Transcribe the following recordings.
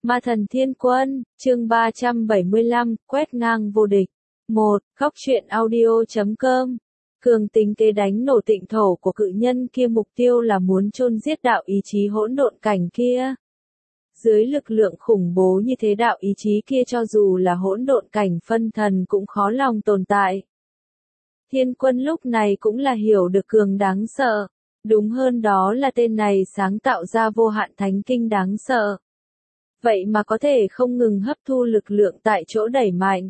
Ma thần thiên quân, chương 375, quét ngang vô địch. 1. Góc truyện audio.com. Cường tính kế đánh nổ tịnh thổ của cự nhân kia, mục tiêu là muốn chôn giết đạo ý chí hỗn độn cảnh kia. Dưới lực lượng khủng bố như thế, đạo ý chí kia cho dù là hỗn độn cảnh phân thần cũng khó lòng tồn tại. Thiên quân lúc này cũng là hiểu được cường đáng sợ. Đúng hơn đó là tên này sáng tạo ra vô hạn thánh kinh đáng sợ. Vậy mà có thể không ngừng hấp thu lực lượng tại chỗ đẩy mạnh.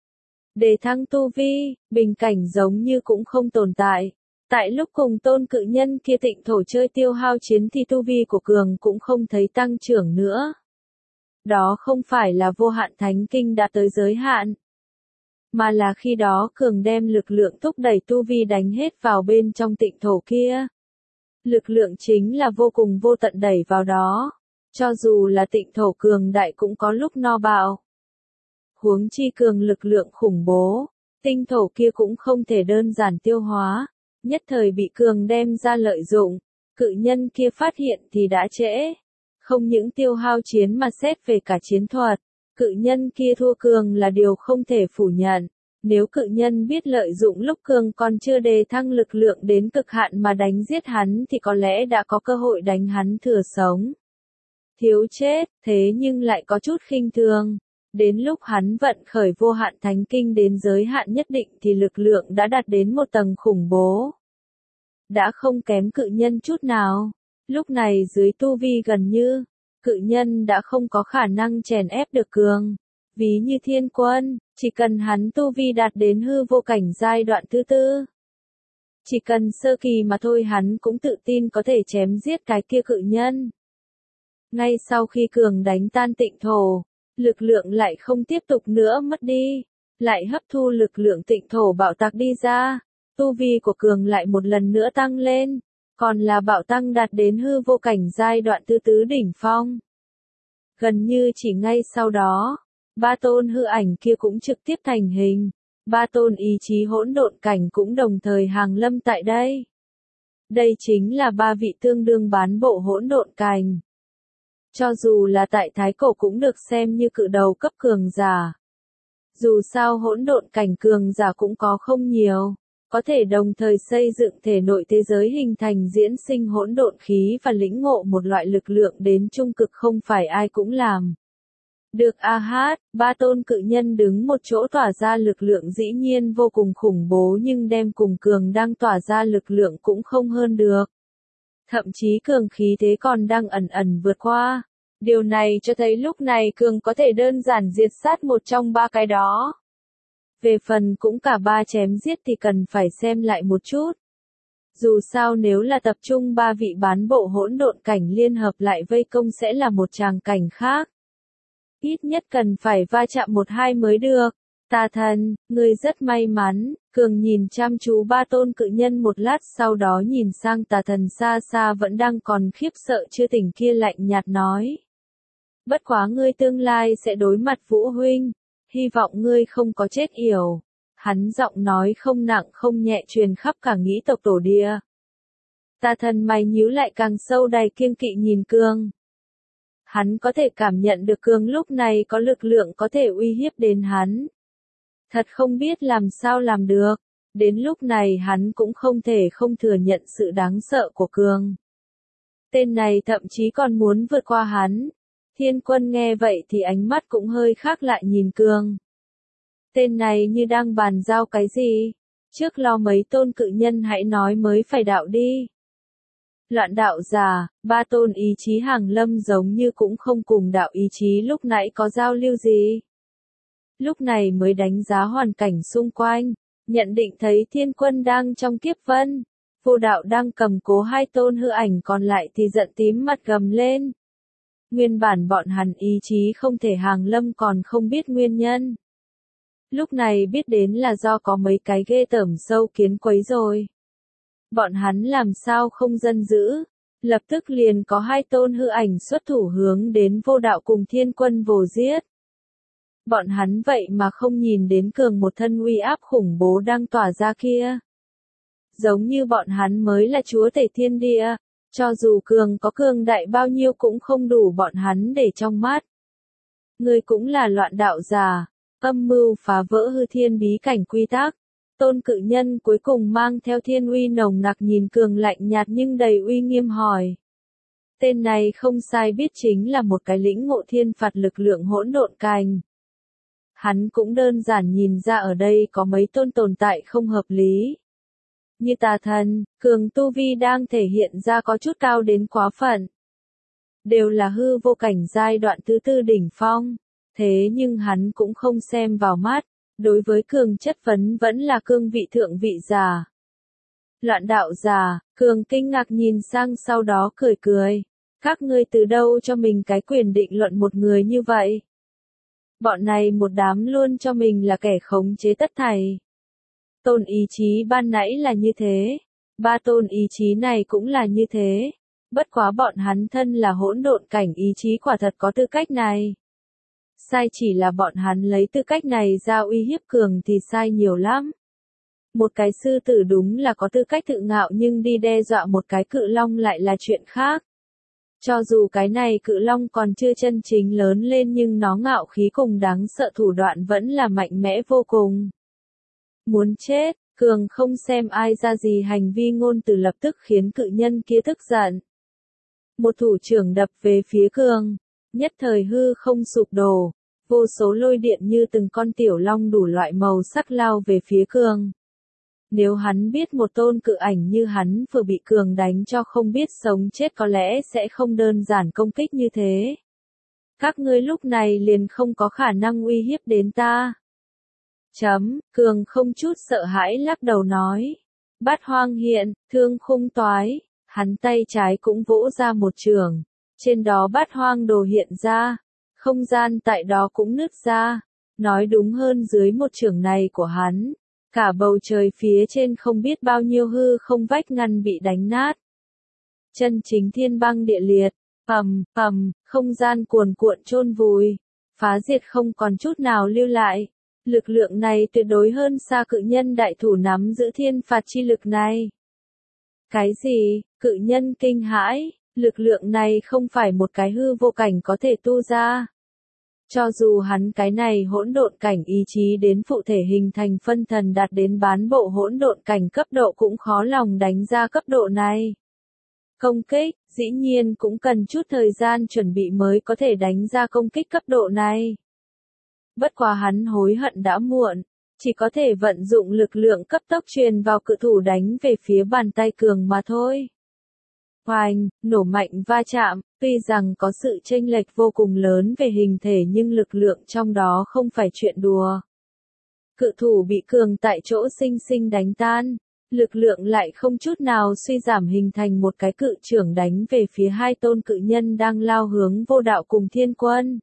Để thăng tu vi, bình cảnh giống như cũng không tồn tại. Tại lúc cùng tôn cự nhân kia tịnh thổ chơi tiêu hao chiến thì tu vi của cường cũng không thấy tăng trưởng nữa. Đó không phải là vô hạn thánh kinh đạt tới giới hạn, mà là khi đó cường đem lực lượng thúc đẩy tu vi đánh hết vào bên trong tịnh thổ kia. Lực lượng chính là vô cùng vô tận đẩy vào đó. Cho dù là tịnh thổ cường đại cũng có lúc no bạo. Huống chi cường lực lượng khủng bố, tinh thổ kia cũng không thể đơn giản tiêu hóa, nhất thời bị cường đem ra lợi dụng, cự nhân kia phát hiện thì đã trễ. Không những tiêu hao chiến mà xét về cả chiến thuật, cự nhân kia thua cường là điều không thể phủ nhận. Nếu cự nhân biết lợi dụng lúc cường còn chưa đề thăng lực lượng đến cực hạn mà đánh giết hắn thì có lẽ đã có cơ hội đánh hắn thừa sống. Thiếu chết, thế nhưng lại có chút khinh thường. Đến lúc hắn vận khởi vô hạn thánh kinh đến giới hạn nhất định thì lực lượng đã đạt đến một tầng khủng bố. Đã không kém cự nhân chút nào. Lúc này dưới tu vi gần như, cự nhân đã không có khả năng chèn ép được cường. Ví như thiên quân, chỉ cần hắn tu vi đạt đến hư vô cảnh giai đoạn thứ tư. Chỉ cần sơ kỳ mà thôi hắn cũng tự tin có thể chém giết cái kia cự nhân. Ngay sau khi cường đánh tan tịnh thổ, lực lượng lại không tiếp tục nữa mất đi, lại hấp thu lực lượng tịnh thổ bạo tạc đi ra, tu vi của cường lại một lần nữa tăng lên, còn là bạo tăng đạt đến hư vô cảnh giai đoạn thứ tứ đỉnh phong. Gần như chỉ ngay sau đó, ba tôn hư ảnh kia cũng trực tiếp thành hình, ba tôn ý chí hỗn độn cảnh cũng đồng thời hàng lâm tại đây. Đây chính là ba vị tương đương bán bộ hỗn độn cảnh. Cho dù là tại Thái Cổ cũng được xem như cự đầu cấp cường giả. Dù sao hỗn độn cảnh cường giả cũng có không nhiều, có thể đồng thời xây dựng thể nội thế giới hình thành diễn sinh hỗn độn khí và lĩnh ngộ một loại lực lượng đến trung cực không phải ai cũng làm. Được ba tôn cự nhân đứng một chỗ tỏa ra lực lượng dĩ nhiên vô cùng khủng bố, nhưng đem cùng cường đang tỏa ra lực lượng cũng không hơn được. Thậm chí cường khí thế còn đang ẩn ẩn vượt qua. Điều này cho thấy lúc này cường có thể đơn giản diệt sát một trong ba cái đó. Về phần cũng cả ba chém giết thì cần phải xem lại một chút. Dù sao nếu là tập trung ba vị bán bộ hỗn độn cảnh liên hợp lại vây công sẽ là một tràng cảnh khác. Ít nhất cần phải va chạm một hai mới được. Tà thần, ngươi rất may mắn. Cường nhìn chăm chú ba tôn cự nhân một lát, sau đó nhìn sang tà thần xa xa vẫn đang còn khiếp sợ chưa tỉnh kia, lạnh nhạt nói. Bất quá ngươi tương lai sẽ đối mặt Vũ huynh, hy vọng ngươi không có chết yểu. Hắn giọng nói không nặng không nhẹ truyền khắp cả nghĩ tộc tổ địa. Tà thần mày nhíu lại càng sâu, đầy kiêng kỵ nhìn cường. Hắn có thể cảm nhận được cường lúc này có lực lượng có thể uy hiếp đến hắn. Thật không biết làm sao làm được. Đến lúc này hắn cũng không thể không thừa nhận sự đáng sợ của cường. Tên này thậm chí còn muốn vượt qua hắn. Thiên quân nghe vậy thì ánh mắt cũng hơi khác lại nhìn cường. Tên này như đang bàn giao cái gì? Trước lo mấy tôn cự nhân hãy nói mới phải đạo đi. Loạn đạo giả, ba tôn ý chí hàng lâm giống như cũng không cùng đạo ý chí lúc nãy có giao lưu gì. Lúc này mới đánh giá hoàn cảnh xung quanh, nhận định thấy thiên quân đang trong kiếp vân. Vô đạo đang cầm cố hai tôn hư ảnh còn lại thì giận tím mặt gầm lên. Nguyên bản bọn hắn ý chí không thể hàng lâm còn không biết nguyên nhân. Lúc này biết đến là do có mấy cái ghê tởm sâu kiến quấy rồi. Bọn hắn làm sao không dân dữ, lập tức liền có hai tôn hư ảnh xuất thủ hướng đến vô đạo cùng thiên quân vồ giết. Bọn hắn vậy mà không nhìn đến cường một thân uy áp khủng bố đang tỏa ra kia. Giống như bọn hắn mới là chúa tể thiên địa, cho dù cường có cường đại bao nhiêu cũng không đủ bọn hắn để trong mắt. Ngươi cũng là loạn đạo giả, âm mưu phá vỡ hư thiên bí cảnh quy tắc. Tôn cự nhân cuối cùng mang theo thiên uy nồng nặc nhìn Cường lạnh nhạt nhưng đầy uy nghiêm hỏi. Tên này không sai biết chính là một cái lĩnh ngộ thiên phạt lực lượng hỗn độn cành. Hắn cũng đơn giản nhìn ra ở đây có mấy tôn tồn tại không hợp lý. Như tà thần, Cường tu vi đang thể hiện ra có chút cao đến quá phận. Đều là hư vô cảnh giai đoạn thứ tư đỉnh phong. Thế nhưng hắn cũng không xem vào mắt. Đối với Cường chất vấn vẫn là cương vị thượng vị giả. Loạn đạo giả, Cường kinh ngạc nhìn sang sau đó cười cười. Các ngươi từ đâu cho mình cái quyền định luận một người như vậy? Bọn này một đám luôn cho mình là kẻ khống chế tất thảy. Tôn ý chí ban nãy là như thế. Ba tôn ý chí này cũng là như thế. Bất quá bọn hắn thân là hỗn độn cảnh ý chí quả thật có tư cách này. Sai chỉ là bọn hắn lấy tư cách này ra uy hiếp Cường thì sai nhiều lắm. Một cái sư tử đúng là có tư cách tự ngạo nhưng đi đe dọa một cái cự long lại là chuyện khác. Cho dù cái này cự long còn chưa chân chính lớn lên nhưng nó ngạo khí cùng đáng sợ thủ đoạn vẫn là mạnh mẽ vô cùng. Muốn chết, Cường không xem ai ra gì hành vi ngôn từ lập tức khiến cự nhân kia tức giận. Một thủ trưởng đập về phía Cường, nhất thời hư không sụp đổ, vô số lôi điện như từng con tiểu long đủ loại màu sắc lao về phía Cường. Nếu hắn biết một tôn cự ảnh như hắn vừa bị Cường đánh cho không biết sống chết có lẽ sẽ không đơn giản công kích như thế. Các ngươi lúc này liền không có khả năng uy hiếp đến ta. Cường không chút sợ hãi lắc đầu nói. Bát hoang hiện, thương khung toái, hắn tay trái cũng vỗ ra một trường. Trên đó bát hoang đồ hiện ra, không gian tại đó cũng nứt ra. Nói đúng hơn dưới một trường này của hắn. Cả bầu trời phía trên không biết bao nhiêu hư không vách ngăn bị đánh nát. Chân chính thiên băng địa liệt, không gian cuồn cuộn chôn vùi, phá diệt không còn chút nào lưu lại. Lực lượng này tuyệt đối hơn xa cự nhân đại thủ nắm giữ thiên phạt chi lực này. Cái gì? Cự nhân kinh hãi, lực lượng này không phải một cái hư vô cảnh có thể tu ra. Cho dù hắn cái này hỗn độn cảnh ý chí đến phụ thể hình thành phân thần đạt đến bán bộ hỗn độn cảnh cấp độ cũng khó lòng đánh ra cấp độ này. Công kích, dĩ nhiên cũng cần chút thời gian chuẩn bị mới có thể đánh ra công kích cấp độ này. Bất quá hắn hối hận đã muộn, chỉ có thể vận dụng lực lượng cấp tốc truyền vào cự thủ đánh về phía bàn tay Cường mà thôi. Oanh, nổ mạnh va chạm, tuy rằng có sự chênh lệch vô cùng lớn về hình thể nhưng lực lượng trong đó không phải chuyện đùa. Cự thủ bị Cường tại chỗ sinh sinh đánh tan, lực lượng lại không chút nào suy giảm hình thành một cái cự chưởng đánh về phía hai tôn cự nhân đang lao hướng vô đạo cùng thiên quân.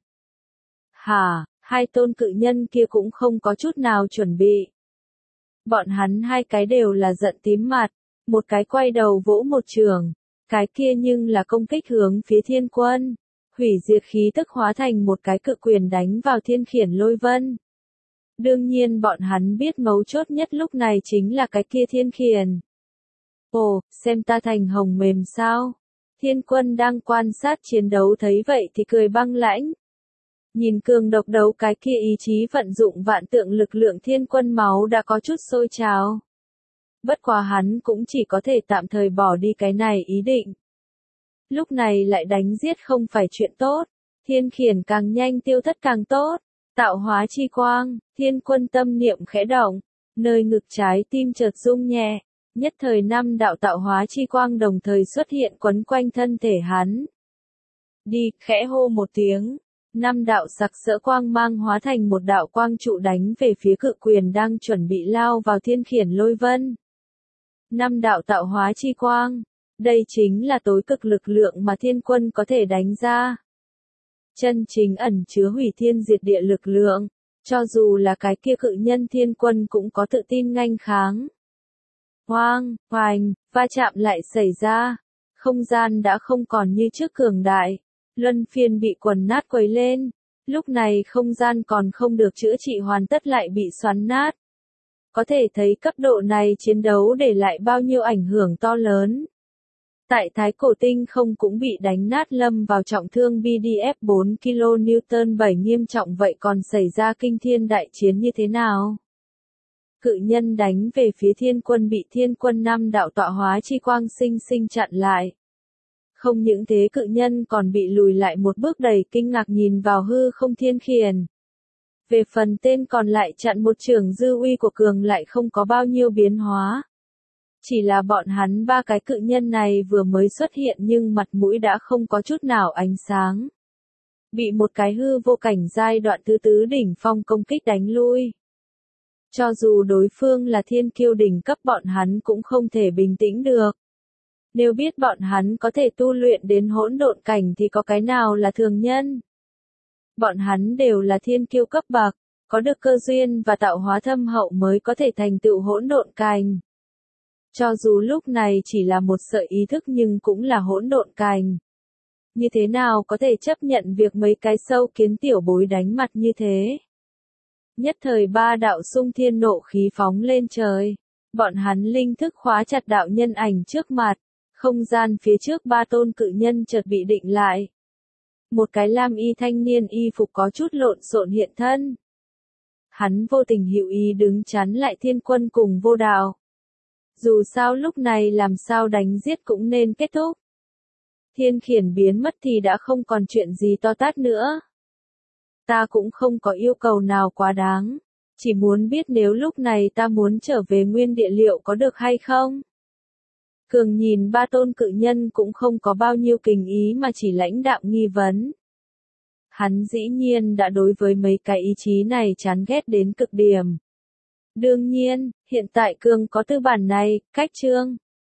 Hai tôn cự nhân kia cũng không có chút nào chuẩn bị. Bọn hắn hai cái đều là giận tím mặt, một cái quay đầu vỗ một trường. Cái kia nhưng là công kích hướng phía thiên quân, hủy diệt khí tức hóa thành một cái cự quyền đánh vào thiên khiển lôi vân. Đương nhiên bọn hắn biết mấu chốt nhất lúc này chính là cái kia thiên khiển. Ồ, xem ta thành hồng mềm sao? Thiên quân đang quan sát chiến đấu thấy vậy thì cười băng lãnh. Nhìn Cường độc đấu cái kia ý chí vận dụng vạn tượng lực lượng thiên quân máu đã có chút sôi trào. Bất quá hắn cũng chỉ có thể tạm thời bỏ đi cái này ý định. Lúc này lại đánh giết không phải chuyện tốt, thiên khiển càng nhanh tiêu thất càng tốt. Tạo hóa chi quang, thiên quân tâm niệm khẽ động, nơi ngực trái tim chợt rung nhẹ, nhất thời năm đạo tạo hóa chi quang đồng thời xuất hiện quấn quanh thân thể hắn. Đi, khẽ hô một tiếng, năm đạo sặc sỡ quang mang hóa thành một đạo quang trụ đánh về phía cự quyền đang chuẩn bị lao vào thiên khiển lôi vân. Năm đạo tạo hóa chi quang, đây chính là tối cực lực lượng mà thiên quân có thể đánh ra. Chân chính ẩn chứa hủy thiên diệt địa lực lượng, cho dù là cái kia cự nhân thiên quân cũng có tự tin nghênh kháng. Hoang, hoành, va chạm lại xảy ra, không gian đã không còn như trước cường đại, luân phiên bị quần nát quấy lên, lúc này không gian còn không được chữa trị hoàn tất lại bị xoắn nát. Có thể thấy cấp độ này chiến đấu để lại bao nhiêu ảnh hưởng to lớn. Tại Thái Cổ Tinh không cũng bị đánh nát lâm vào trọng thương BDF 4 kN 7 nghiêm trọng vậy còn xảy ra kinh thiên đại chiến như thế nào? Cự nhân đánh về phía thiên quân bị thiên quân năm đạo tọa hóa chi quang sinh sinh chặn lại. Không những thế cự nhân còn bị lùi lại một bước đầy kinh ngạc nhìn vào hư không thiên khiển. Về phần tên còn lại chặn một chưởng dư uy của cường lại không có bao nhiêu biến hóa. Chỉ là bọn hắn ba cái cự nhân này vừa mới xuất hiện nhưng mặt mũi đã không có chút nào ánh sáng. Bị một cái hư vô cảnh giai đoạn thứ tứ đỉnh phong công kích đánh lui. Cho dù đối phương là thiên kiêu đỉnh cấp bọn hắn cũng không thể bình tĩnh được. Nếu biết bọn hắn có thể tu luyện đến hỗn độn cảnh thì có cái nào là thường nhân. Bọn hắn đều là thiên kiêu cấp bậc, có được cơ duyên và tạo hóa thâm hậu mới có thể thành tựu hỗn độn cảnh. Cho dù lúc này chỉ là một sợi ý thức nhưng cũng là hỗn độn cảnh. Như thế nào có thể chấp nhận việc mấy cái sâu kiến tiểu bối đánh mặt như thế? Nhất thời ba đạo xung thiên nộ khí phóng lên trời. Bọn hắn linh thức khóa chặt đạo nhân ảnh trước mặt. Không gian phía trước ba tôn cự nhân chợt bị định lại. Một cái lam y thanh niên y phục có chút lộn xộn hiện thân. Hắn vô tình hữu ý đứng chắn lại thiên quân cùng vô đạo. Dù sao lúc này làm sao đánh giết cũng nên kết thúc. Thiên khiển biến mất thì đã không còn chuyện gì to tát nữa. Ta cũng không có yêu cầu nào quá đáng. Chỉ muốn biết nếu lúc này ta muốn trở về nguyên địa liệu có được hay không? Cường nhìn ba tôn cự nhân cũng không có bao nhiêu kình ý mà chỉ lãnh đạm nghi vấn. Hắn dĩ nhiên đã đối với mấy cái ý chí này chán ghét đến cực điểm. Đương nhiên, hiện tại Cường có tư bản này, cách chương.